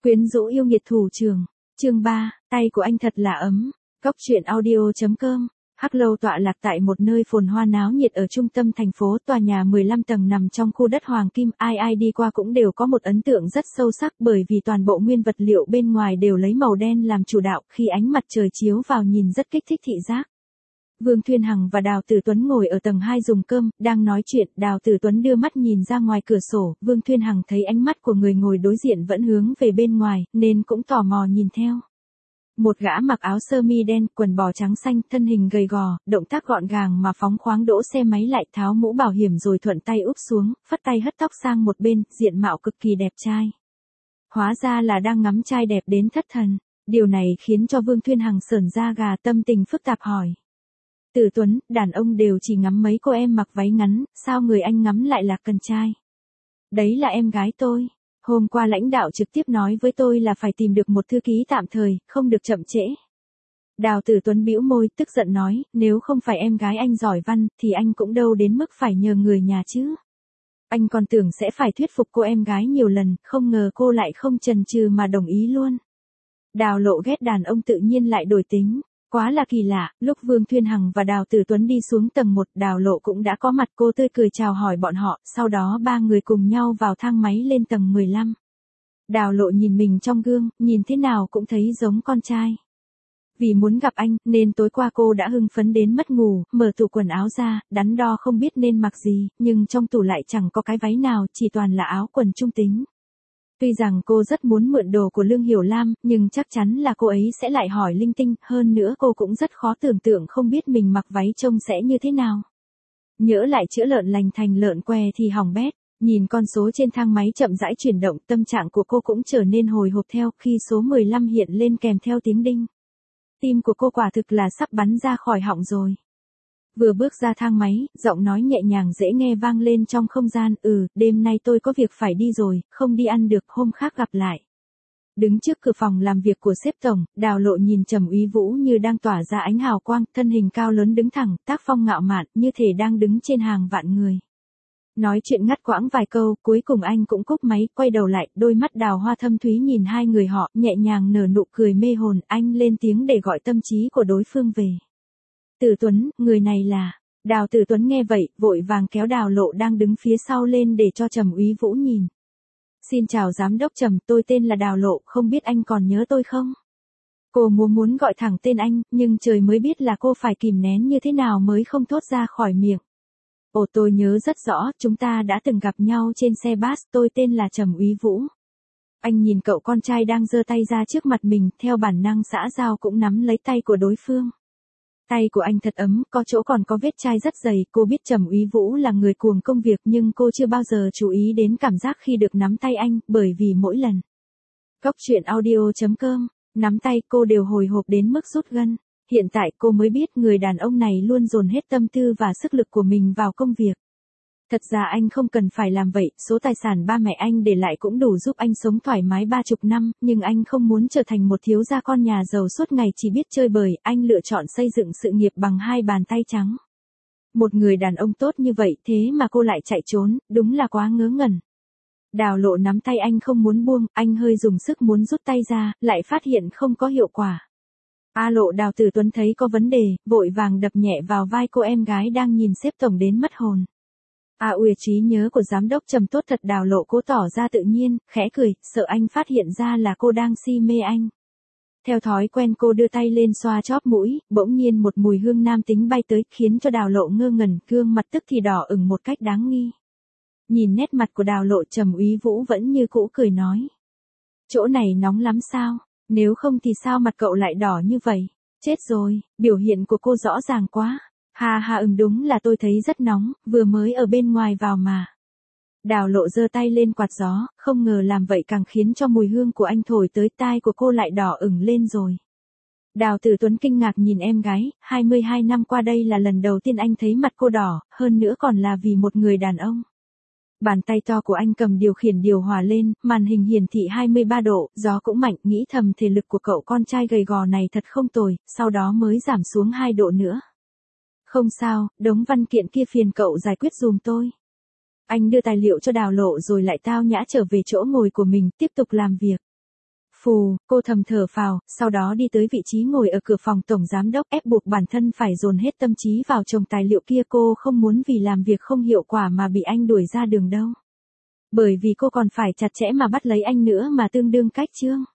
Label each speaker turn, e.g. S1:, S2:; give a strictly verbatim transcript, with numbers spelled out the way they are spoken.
S1: Quyến rũ yêu nghiệt thủ trưởng. Chương ba, tay của anh thật là ấm. Góc truyện audio chấm com. Hắc Lâu tọa lạc tại một nơi phồn hoa náo nhiệt ở trung tâm thành phố, tòa nhà mười lăm tầng nằm trong khu đất hoàng kim, ai ai đi qua cũng đều có một ấn tượng rất sâu sắc bởi vì toàn bộ nguyên vật liệu bên ngoài đều lấy màu đen làm chủ đạo, khi ánh mặt trời chiếu vào nhìn rất kích thích thị giác. Vương Thuyên Hằng và Đào Tử Tuấn ngồi ở tầng hai dùng cơm, đang nói chuyện, Đào Tử Tuấn đưa mắt nhìn ra ngoài cửa sổ, Vương Thuyên Hằng thấy ánh mắt của người ngồi đối diện vẫn hướng về bên ngoài, nên cũng tò mò nhìn theo. Một gã mặc áo sơ mi đen, quần bò trắng xanh, thân hình gầy gò, động tác gọn gàng mà phóng khoáng đỗ xe máy lại, tháo mũ bảo hiểm rồi thuận tay úp xuống, phất tay hất tóc sang một bên, diện mạo cực kỳ đẹp trai. Hóa ra là đang ngắm trai đẹp đến thất thần, điều này khiến cho Vương Thuyên Hằng sởn da gà, tâm tình phức tạp hỏi. Tử Tuấn, đàn ông đều chỉ ngắm mấy cô em mặc váy ngắn, sao người anh ngắm lại là cần trai? Đấy là em gái tôi. Hôm qua lãnh đạo trực tiếp nói với tôi là phải tìm được một thư ký tạm thời, không được chậm trễ. Đào Tử Tuấn bĩu môi, tức giận nói, nếu không phải em gái anh giỏi văn, thì anh cũng đâu đến mức phải nhờ người nhà chứ. Anh còn tưởng sẽ phải thuyết phục cô em gái nhiều lần, không ngờ cô lại không chần chừ mà đồng ý luôn. Đào Lộ ghét đàn ông tự nhiên lại đổi tính. Quá là kỳ lạ, lúc Vương Thuyên Hằng và Đào Tử Tuấn đi xuống tầng một, Đào Lộ cũng đã có mặt, cô tươi cười chào hỏi bọn họ, sau đó ba người cùng nhau vào thang máy lên tầng mười lăm. Đào Lộ nhìn mình trong gương, nhìn thế nào cũng thấy giống con trai. Vì muốn gặp anh, nên tối qua cô đã hưng phấn đến mất ngủ, mở tủ quần áo ra, đắn đo không biết nên mặc gì, nhưng trong tủ lại chẳng có cái váy nào, chỉ toàn là áo quần trung tính. Tuy rằng cô rất muốn mượn đồ của Lương Hiểu Lam, nhưng chắc chắn là cô ấy sẽ lại hỏi linh tinh, hơn nữa cô cũng rất khó tưởng tượng không biết mình mặc váy trông sẽ như thế nào. Nhỡ lại chữa lợn lành thành lợn què thì hỏng bét. Nhìn con số trên thang máy chậm rãi chuyển động, tâm trạng của cô cũng trở nên hồi hộp theo, khi số mười lăm hiện lên kèm theo tiếng đinh. Tim của cô quả thực là sắp bắn ra khỏi họng rồi. Vừa bước ra thang máy, giọng nói nhẹ nhàng dễ nghe vang lên trong không gian, ừ, đêm nay tôi có việc phải đi rồi, không đi ăn được, hôm khác gặp lại. Đứng trước cửa phòng làm việc của sếp tổng, Đào Lộ nhìn Trầm Úy Vũ như đang tỏa ra ánh hào quang, thân hình cao lớn đứng thẳng, tác phong ngạo mạn, như thể đang đứng trên hàng vạn người. Nói chuyện ngắt quãng vài câu, cuối cùng anh cũng cúp máy, quay đầu lại, đôi mắt đào hoa thâm thúy nhìn hai người họ, nhẹ nhàng nở nụ cười mê hồn, anh lên tiếng để gọi tâm trí của đối phương về. Tử Tuấn, người này là... Đào Tử Tuấn nghe vậy, vội vàng kéo Đào Lộ đang đứng phía sau lên để cho Trầm Úy Vũ nhìn. Xin chào giám đốc Trầm, tôi tên là Đào Lộ, không biết anh còn nhớ tôi không? Cô muốn muốn gọi thẳng tên anh, nhưng trời mới biết là cô phải kìm nén như thế nào mới không thốt ra khỏi miệng. Ồ, tôi nhớ rất rõ, chúng ta đã từng gặp nhau trên xe bus, tôi tên là Trầm Úy Vũ. Anh nhìn cậu con trai đang giơ tay ra trước mặt mình, theo bản năng xã giao cũng nắm lấy tay của đối phương. Tay của anh thật ấm, có chỗ còn có vết chai rất dày, cô biết Trầm Úy Vũ là người cuồng công việc nhưng cô chưa bao giờ chú ý đến cảm giác khi được nắm tay anh, bởi vì mỗi lần. Góc truyện audio chấm com, nắm tay cô đều hồi hộp đến mức rút gân. Hiện tại cô mới biết người đàn ông này luôn dồn hết tâm tư và sức lực của mình vào công việc. Thật ra anh không cần phải làm vậy, số tài sản ba mẹ anh để lại cũng đủ giúp anh sống thoải mái ba chục năm, nhưng anh không muốn trở thành một thiếu gia con nhà giàu suốt ngày chỉ biết chơi bời, anh lựa chọn xây dựng sự nghiệp bằng hai bàn tay trắng. Một người đàn ông tốt như vậy thế mà cô lại chạy trốn, đúng là quá ngớ ngẩn. Đào Lộ nắm tay anh không muốn buông, anh hơi dùng sức muốn rút tay ra, lại phát hiện không có hiệu quả. A Lộ, Đào Tử Tuấn thấy có vấn đề, vội vàng đập nhẹ vào vai cô em gái đang nhìn sếp tổng đến mất hồn. A ui, trí nhớ của giám đốc Trầm tốt thật. Đào Lộ cố tỏ ra tự nhiên, khẽ cười, sợ anh phát hiện ra là cô đang si mê anh. Theo thói quen cô đưa tay lên xoa chóp mũi, bỗng nhiên một mùi hương nam tính bay tới, khiến cho Đào Lộ ngơ ngẩn, gương mặt tức thì đỏ ửng một cách đáng nghi. Nhìn nét mặt của Đào Lộ, Trầm Úy Vũ vẫn như cũ cười nói. Chỗ này nóng lắm sao? Nếu không thì sao mặt cậu lại đỏ như vậy? Chết rồi, biểu hiện của cô rõ ràng quá. Ha ha, ừm, đúng là tôi thấy rất nóng, vừa mới ở bên ngoài vào mà. Đào Lộ giơ tay lên quạt gió, không ngờ làm vậy càng khiến cho mùi hương của anh thổi tới tai của cô lại đỏ ửng lên rồi. Đào Tử Tuấn kinh ngạc nhìn em gái, hai mươi hai năm qua đây là lần đầu tiên anh thấy mặt cô đỏ, hơn nữa còn là vì một người đàn ông. Bàn tay to của anh cầm điều khiển điều hòa lên, màn hình hiển thị hai mươi ba độ, gió cũng mạnh, nghĩ thầm thể lực của cậu con trai gầy gò này thật không tồi, sau đó mới giảm xuống hai độ nữa. Không sao, đống văn kiện kia phiền cậu giải quyết dùm tôi. Anh đưa tài liệu cho Đào Lộ rồi lại tao nhã trở về chỗ ngồi của mình, tiếp tục làm việc. Phù, cô thầm thở phào, sau đó đi tới vị trí ngồi ở cửa phòng tổng giám đốc, ép buộc bản thân phải dồn hết tâm trí vào chồng tài liệu kia. Cô không muốn vì làm việc không hiệu quả mà bị anh đuổi ra đường đâu. Bởi vì cô còn phải chặt chẽ mà bắt lấy anh nữa mà tương đương cách chương.